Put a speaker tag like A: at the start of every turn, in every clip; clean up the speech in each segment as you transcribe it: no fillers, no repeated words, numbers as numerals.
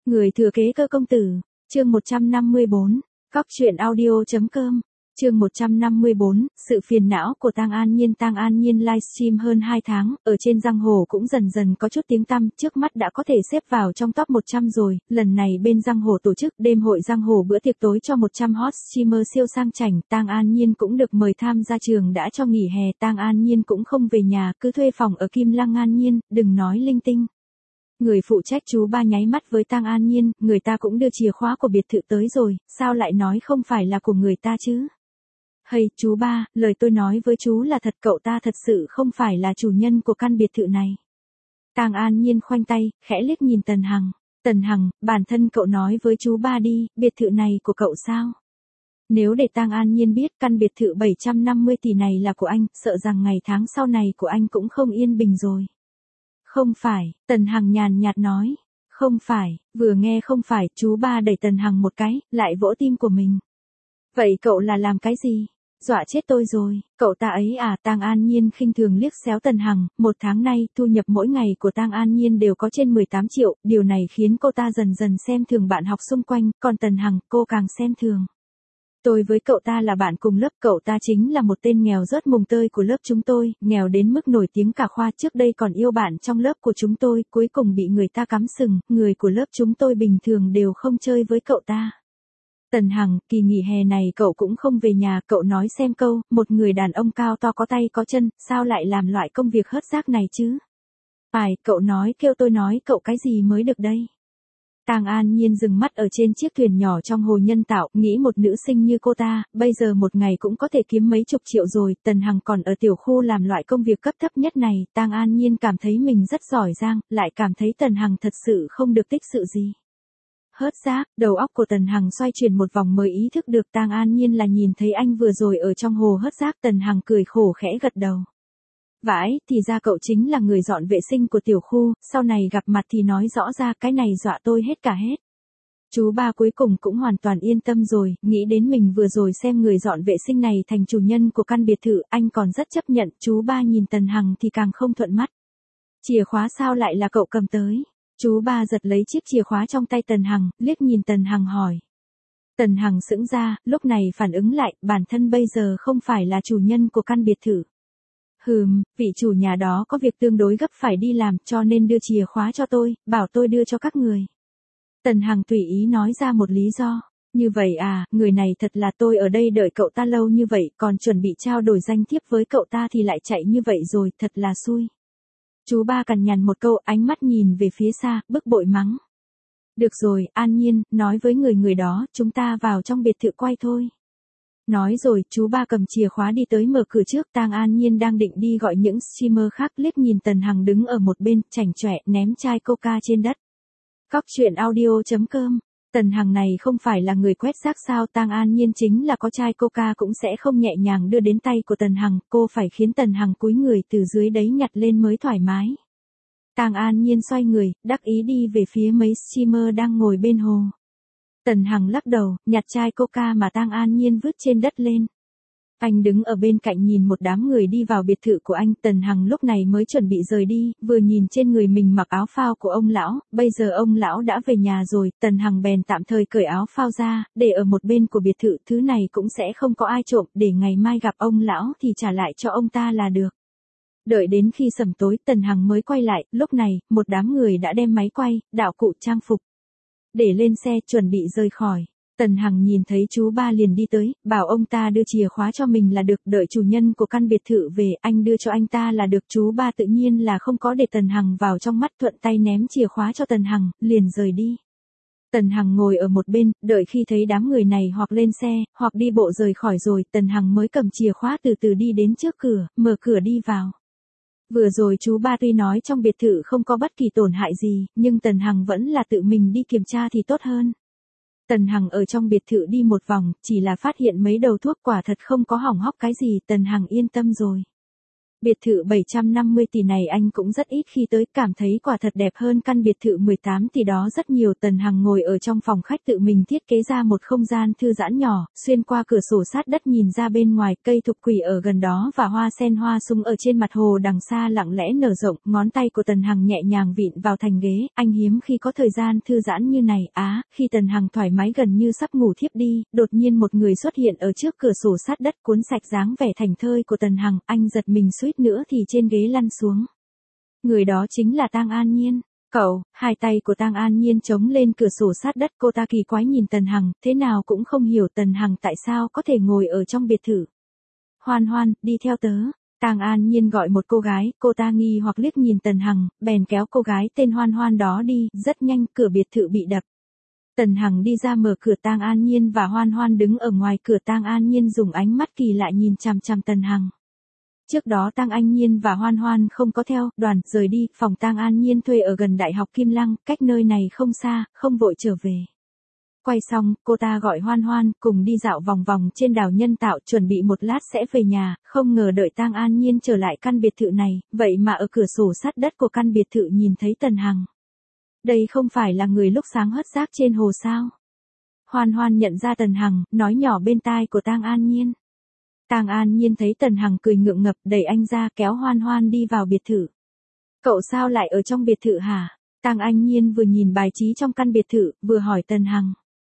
A: Người thừa kế cơ công tử, chương 154, cóc truyện audio.com, chương 154, sự phiền não của Tang An Nhiên. Tang An Nhiên livestream hơn 2 tháng, ở trên giang hồ cũng dần dần có chút tiếng tăm, trước mắt đã có thể xếp vào trong top 100 rồi. Lần này bên giang hồ tổ chức đêm hội giang hồ bữa tiệc tối cho 100 hot streamer siêu sang chảnh, Tang An Nhiên cũng được mời tham gia. Trường đã cho nghỉ hè, Tang An Nhiên cũng không về nhà, cứ thuê phòng ở Kim Lăng. An Nhiên, đừng nói linh tinh. Người phụ trách chú ba nháy mắt với Tang An Nhiên, người ta cũng đưa chìa khóa của biệt thự tới rồi, sao lại nói không phải là của người ta chứ? Hay, chú ba, lời tôi nói với chú là thật, cậu ta thật sự không phải là chủ nhân của căn biệt thự này. Tang An Nhiên khoanh tay, khẽ liếc nhìn Tần Hằng. Tần Hằng, bản thân cậu nói với chú ba đi, biệt thự này của cậu sao? Nếu để Tang An Nhiên biết căn biệt thự 750 tỷ này là của anh, sợ rằng ngày tháng sau này của anh cũng không yên bình rồi. Không phải, Tần Hằng nhàn nhạt nói. Không phải, vừa nghe không phải, chú ba đẩy Tần Hằng một cái, lại vỗ tim của mình. Vậy cậu là làm cái gì? Dọa chết tôi rồi, cậu ta ấy à? Tang An Nhiên khinh thường liếc xéo Tần Hằng, một tháng nay, thu nhập mỗi ngày của Tang An Nhiên đều có trên 18 triệu, điều này khiến cô ta dần dần xem thường bạn học xung quanh, còn Tần Hằng, cô càng xem thường. Tôi với cậu ta là bạn cùng lớp, cậu ta chính là một tên nghèo rớt mùng tơi của lớp chúng tôi, nghèo đến mức nổi tiếng cả khoa, trước đây còn yêu bạn trong lớp của chúng tôi, cuối cùng bị người ta cắm sừng, người của lớp chúng tôi bình thường đều không chơi với cậu ta. Tần Hằng, kỳ nghỉ hè này cậu cũng không về nhà, cậu nói xem câu, một người đàn ông cao to có tay có chân, sao lại làm loại công việc hớt rác này chứ? Phải, cậu nói kêu tôi nói cậu cái gì mới được đây? Tang An Nhiên dừng mắt ở trên chiếc thuyền nhỏ trong hồ nhân tạo, nghĩ một nữ sinh như cô ta, bây giờ một ngày cũng có thể kiếm mấy chục triệu rồi, Tần Hằng còn ở tiểu khu làm loại công việc cấp thấp nhất này, Tang An Nhiên cảm thấy mình rất giỏi giang, lại cảm thấy Tần Hằng thật sự không được tích sự gì. Hớt rác, đầu óc của Tần Hằng xoay chuyển một vòng mới ý thức được Tang An Nhiên là nhìn thấy anh vừa rồi ở trong hồ hớt rác. Tần Hằng cười khổ khẽ gật đầu. Vãi, thì ra cậu chính là người dọn vệ sinh của tiểu khu, sau này gặp mặt thì nói rõ ra, cái này dọa tôi hết cả hết. Chú ba cuối cùng cũng hoàn toàn yên tâm rồi, nghĩ đến mình vừa rồi xem người dọn vệ sinh này thành chủ nhân của căn biệt thự, anh còn rất chấp nhận. Chú ba nhìn Tần Hằng thì càng không thuận mắt. Chìa khóa sao lại là cậu cầm tới? Chú ba giật lấy chiếc chìa khóa trong tay Tần Hằng, liếc nhìn Tần Hằng hỏi. Tần Hằng sững ra, lúc này phản ứng lại, bản thân bây giờ không phải là chủ nhân của căn biệt thự. Vị chủ nhà đó có việc tương đối gấp phải đi làm, cho nên đưa chìa khóa cho tôi, bảo tôi đưa cho các người. Tần Hằng tùy ý nói ra một lý do. Như vậy à, người này thật là, tôi ở đây đợi cậu ta lâu như vậy, còn chuẩn bị trao đổi danh thiếp với cậu ta thì lại chạy như vậy rồi, thật là xui. Chú ba cằn nhằn một câu, ánh mắt nhìn về phía xa, bực bội mắng. Được rồi, An Nhiên, nói với người đó, chúng ta vào trong biệt thự quay thôi. Nói rồi, chú ba cầm chìa khóa đi tới mở cửa trước. Tang An Nhiên đang định đi gọi những streamer khác, liếc nhìn Tần Hằng đứng ở một bên, chảnh chọe, ném chai coca trên đất. Cóc truyện audio.com. Tần Hằng này không phải là người quét rác sao? Tang An Nhiên chính là có chai coca cũng sẽ không nhẹ nhàng đưa đến tay của Tần Hằng, cô phải khiến Tần Hằng cúi người từ dưới đấy nhặt lên mới thoải mái. Tang An Nhiên xoay người, đắc ý đi về phía mấy streamer đang ngồi bên hồ. Tần Hằng lắc đầu, nhặt chai coca mà Tang An Nhiên vứt trên đất lên. Anh đứng ở bên cạnh nhìn một đám người đi vào biệt thự của anh. Tần Hằng lúc này mới chuẩn bị rời đi, vừa nhìn trên người mình mặc áo phao của ông lão, bây giờ ông lão đã về nhà rồi, Tần Hằng bèn tạm thời cởi áo phao ra, để ở một bên của biệt thự, thứ này cũng sẽ không có ai trộm, để ngày mai gặp ông lão thì trả lại cho ông ta là được. Đợi đến khi sẩm tối, Tần Hằng mới quay lại, lúc này, một đám người đã đem máy quay, đạo cụ trang phục để lên xe, chuẩn bị rời khỏi. Tần Hằng nhìn thấy chú ba liền đi tới, bảo ông ta đưa chìa khóa cho mình là được, đợi chủ nhân của căn biệt thự về, anh đưa cho anh ta là được. Chú ba tự nhiên là không có để Tần Hằng vào trong mắt, thuận tay ném chìa khóa cho Tần Hằng, liền rời đi. Tần Hằng ngồi ở một bên, đợi khi thấy đám người này hoặc lên xe, hoặc đi bộ rời khỏi rồi, Tần Hằng mới cầm chìa khóa từ từ đi đến trước cửa, mở cửa đi vào. Vừa rồi chú ba tuy nói trong biệt thự không có bất kỳ tổn hại gì, nhưng Tần Hằng vẫn là tự mình đi kiểm tra thì tốt hơn. Tần Hằng ở trong biệt thự đi một vòng, chỉ là phát hiện mấy đầu thuốc quả thật không có hỏng hóc cái gì, Tần Hằng yên tâm rồi. Biệt thự 750 tỷ này anh cũng rất ít khi tới, cảm thấy quả thật đẹp hơn căn biệt thự 18 tỷ đó rất nhiều. Tần Hằng ngồi ở trong phòng khách tự mình thiết kế ra một không gian thư giãn nhỏ, xuyên qua cửa sổ sát đất nhìn ra bên ngoài, cây thục quỷ ở gần đó và hoa sen hoa súng ở trên mặt hồ đằng xa lặng lẽ nở rộng. Ngón tay của Tần Hằng nhẹ nhàng vịn vào thành ghế, anh hiếm khi có thời gian thư giãn như này. Khi Tần Hằng thoải mái gần như sắp ngủ thiếp đi, đột nhiên một người xuất hiện ở trước cửa sổ sát đất cuốn sạch dáng vẻ thảnh thơi của Tần Hằng, anh giật mình suýt nữa thì trên ghế lăn xuống. Người đó chính là Tang An Nhiên. Cậu, hai tay của Tang An Nhiên chống lên cửa sổ sát đất, cô ta kỳ quái nhìn Tần Hằng, thế nào cũng không hiểu Tần Hằng tại sao có thể ngồi ở trong biệt thự. Hoan Hoan, đi theo tớ. Tang An Nhiên gọi một cô gái, cô ta nghi hoặc liếc nhìn Tần Hằng, bèn kéo cô gái tên Hoan Hoan đó đi, rất nhanh cửa biệt thự bị đập. Tần Hằng đi ra mở cửa, Tang An Nhiên và Hoan Hoan đứng ở ngoài cửa. Tang An Nhiên dùng ánh mắt kỳ lạ nhìn chằm chằm Tần Hằng. Trước đó Tang An Nhiên và Hoan Hoan không có theo đoàn rời đi, phòng Tang An Nhiên thuê ở gần Đại học Kim Lăng, cách nơi này không xa, không vội trở về. Quay xong, cô ta gọi Hoan Hoan cùng đi dạo vòng vòng trên đảo nhân tạo, chuẩn bị một lát sẽ về nhà. Không ngờ đợi Tang An Nhiên trở lại căn biệt thự này, vậy mà ở cửa sổ sát đất của căn biệt thự nhìn thấy Tần Hằng. Đây không phải là người lúc sáng hớt xác trên hồ sao? Hoan Hoan nhận ra Tần Hằng, nói nhỏ bên tai của Tang An Nhiên. Tang An Nhiên thấy Tần Hằng cười ngượng ngập, đẩy anh ra kéo Hoan Hoan đi vào biệt thự. Cậu sao lại ở trong biệt thự hả? Tang An Nhiên vừa nhìn bài trí trong căn biệt thự, vừa hỏi Tần Hằng.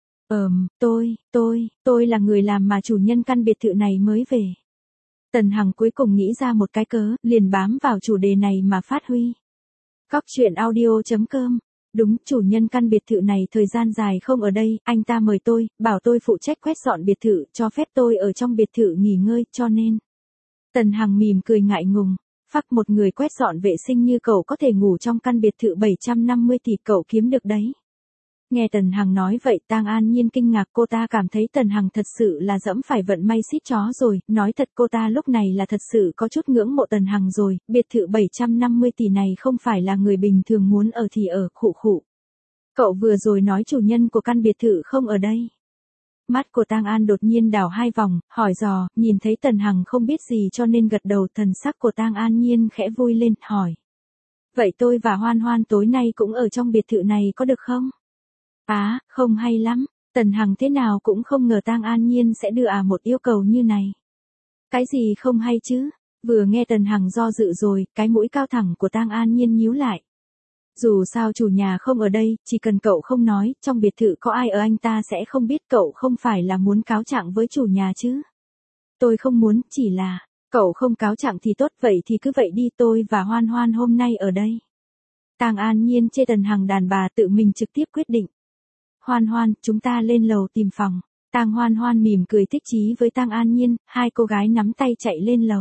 A: Tôi là người làm mà chủ nhân căn biệt thự này mới về. Tần Hằng cuối cùng nghĩ ra một cái cớ, liền bám vào chủ đề này mà phát huy. Cóc truyện audio.com. Đúng, chủ nhân căn biệt thự này thời gian dài không ở đây, anh ta mời tôi, bảo tôi phụ trách quét dọn biệt thự, cho phép tôi ở trong biệt thự nghỉ ngơi, cho nên. Tần Hằng mỉm cười ngại ngùng. Phắc, một người quét dọn vệ sinh như cậu có thể ngủ trong căn biệt thự 750 tỷ cậu kiếm được đấy. Nghe Tần Hằng nói vậy, Tang An Nhiên kinh ngạc, cô ta cảm thấy Tần Hằng thật sự là dẫm phải vận may xít chó rồi, nói thật cô ta lúc này là thật sự có chút ngưỡng mộ Tần Hằng rồi, biệt thự 750 tỷ này không phải là người bình thường muốn ở thì ở, khụ khụ. Cậu vừa rồi nói chủ nhân của căn biệt thự không ở đây. Mắt của Tang An đột nhiên đảo hai vòng, hỏi dò, nhìn thấy Tần Hằng không biết gì cho nên gật đầu. Thần sắc của Tang An Nhiên khẽ vui lên, hỏi. Vậy tôi và Hoan Hoan tối nay cũng ở trong biệt thự này có được không? Không hay lắm. Tần Hằng thế nào cũng không ngờ Tang An Nhiên sẽ đưa một yêu cầu như này. Cái gì không hay chứ? Vừa nghe Tần Hằng do dự rồi, cái mũi cao thẳng của Tang An Nhiên nhíu lại. Dù sao chủ nhà không ở đây, chỉ cần cậu không nói, trong biệt thự có ai ở anh ta sẽ không biết. Cậu không phải là muốn cáo trạng với chủ nhà chứ? Tôi không muốn, chỉ là, cậu không cáo trạng thì tốt, vậy thì cứ vậy đi, tôi và Hoan Hoan hôm nay ở đây. Tang An Nhiên chê Tần Hằng đàn bà tự mình trực tiếp quyết định. Hoan Hoan, chúng ta lên lầu tìm phòng. Tang Hoan Hoan mỉm cười thích chí với Tang An Nhiên, hai cô gái nắm tay chạy lên lầu.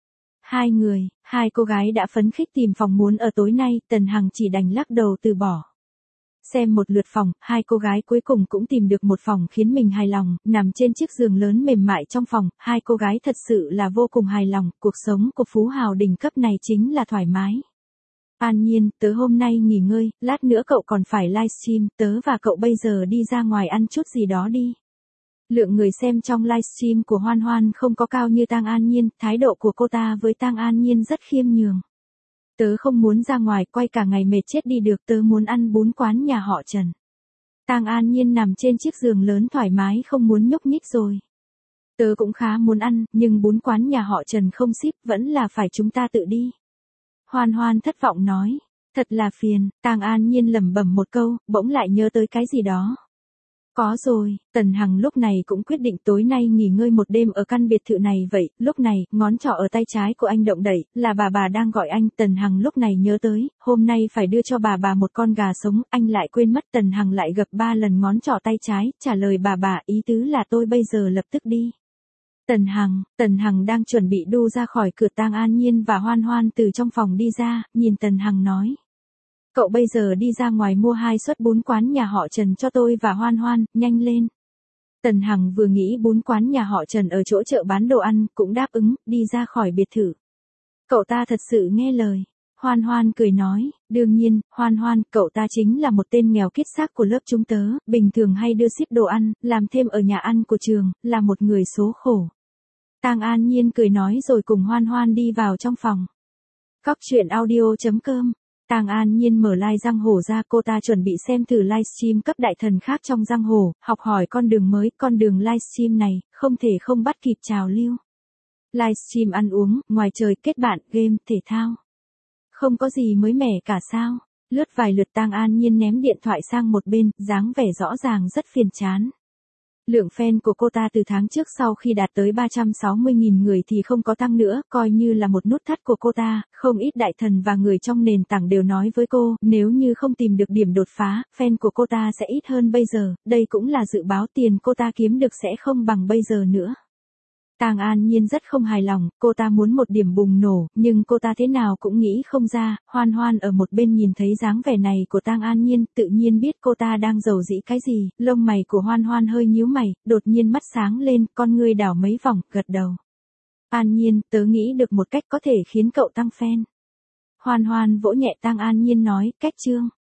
A: Hai cô gái đã phấn khích tìm phòng muốn ở tối nay, Tần Hằng chỉ đành lắc đầu từ bỏ. Xem một lượt phòng, hai cô gái cuối cùng cũng tìm được một phòng khiến mình hài lòng, nằm trên chiếc giường lớn mềm mại trong phòng, hai cô gái thật sự là vô cùng hài lòng, cuộc sống của phú hào đỉnh cấp này chính là thoải mái. An Nhiên, tớ hôm nay nghỉ ngơi, lát nữa cậu còn phải livestream, tớ và cậu bây giờ đi ra ngoài ăn chút gì đó đi. Lượng người xem trong livestream của Hoan Hoan không có cao như Tang An Nhiên, thái độ của cô ta với Tang An Nhiên rất khiêm nhường. Tớ không muốn ra ngoài quay cả ngày mệt chết đi được, tớ muốn ăn bún quán nhà họ Trần. Tang An Nhiên nằm trên chiếc giường lớn thoải mái không muốn nhúc nhích rồi. Tớ cũng khá muốn ăn, nhưng bún quán nhà họ Trần không ship, vẫn là phải chúng ta tự đi. Hoan Hoan thất vọng nói, thật là phiền. Tang An Nhiên lẩm bẩm một câu, bỗng lại nhớ tới cái gì đó. Có rồi, Tần Hằng lúc này cũng quyết định tối nay nghỉ ngơi một đêm ở căn biệt thự này vậy. Lúc này, ngón trỏ ở tay trái của anh động đậy, là bà đang gọi anh. Tần Hằng lúc này nhớ tới, hôm nay phải đưa cho bà một con gà sống, anh lại quên mất. Tần Hằng lại gập 3 lần ngón trỏ tay trái, trả lời bà, ý tứ là tôi bây giờ lập tức đi. Tần Hằng đang chuẩn bị đu ra khỏi cửa. Tang An Nhiên và Hoan Hoan từ trong phòng đi ra, nhìn Tần Hằng nói. Cậu bây giờ đi ra ngoài mua 2 suất bún quán nhà họ Trần cho tôi và Hoan Hoan, nhanh lên. Tần Hằng vừa nghĩ bún quán nhà họ Trần ở chỗ chợ bán đồ ăn, cũng đáp ứng, đi ra khỏi biệt thự. Cậu ta thật sự nghe lời. Hoan Hoan cười nói, đương nhiên, Hoan Hoan, cậu ta chính là một tên nghèo kiết xác của lớp chúng tớ, bình thường hay đưa ship đồ ăn, làm thêm ở nhà ăn của trường, là một người số khổ. Tang An Nhiên cười nói rồi cùng Hoan Hoan đi vào trong phòng. Cóc truyện audio.com. Tang An Nhiên mở live giang hồ ra, cô ta chuẩn bị xem thử livestream cấp đại thần khác trong giang hồ, học hỏi con đường mới, con đường livestream này, không thể không bắt kịp trào lưu. Livestream ăn uống, ngoài trời, kết bạn, game, thể thao. Không có gì mới mẻ cả sao. Lướt vài lượt Tang An Nhiên ném điện thoại sang một bên, dáng vẻ rõ ràng rất phiền chán. Lượng fan của cô ta từ tháng trước sau khi đạt tới 360.000 người thì không có tăng nữa, coi như là một nút thắt của cô ta, không ít đại thần và người trong nền tảng đều nói với cô, nếu như không tìm được điểm đột phá, fan của cô ta sẽ ít hơn bây giờ, đây cũng là dự báo tiền cô ta kiếm được sẽ không bằng bây giờ nữa. Tang An Nhiên rất không hài lòng, cô ta muốn một điểm bùng nổ, nhưng cô ta thế nào cũng nghĩ không ra. Hoan Hoan ở một bên nhìn thấy dáng vẻ này của Tang An Nhiên, tự nhiên biết cô ta đang giàu dĩ cái gì, lông mày của Hoan Hoan hơi nhíu mày, đột nhiên mắt sáng lên, con ngươi đảo mấy vòng, gật đầu. An Nhiên, tớ nghĩ được một cách có thể khiến cậu tăng fan. Hoan Hoan vỗ nhẹ Tang An Nhiên nói, cách chương.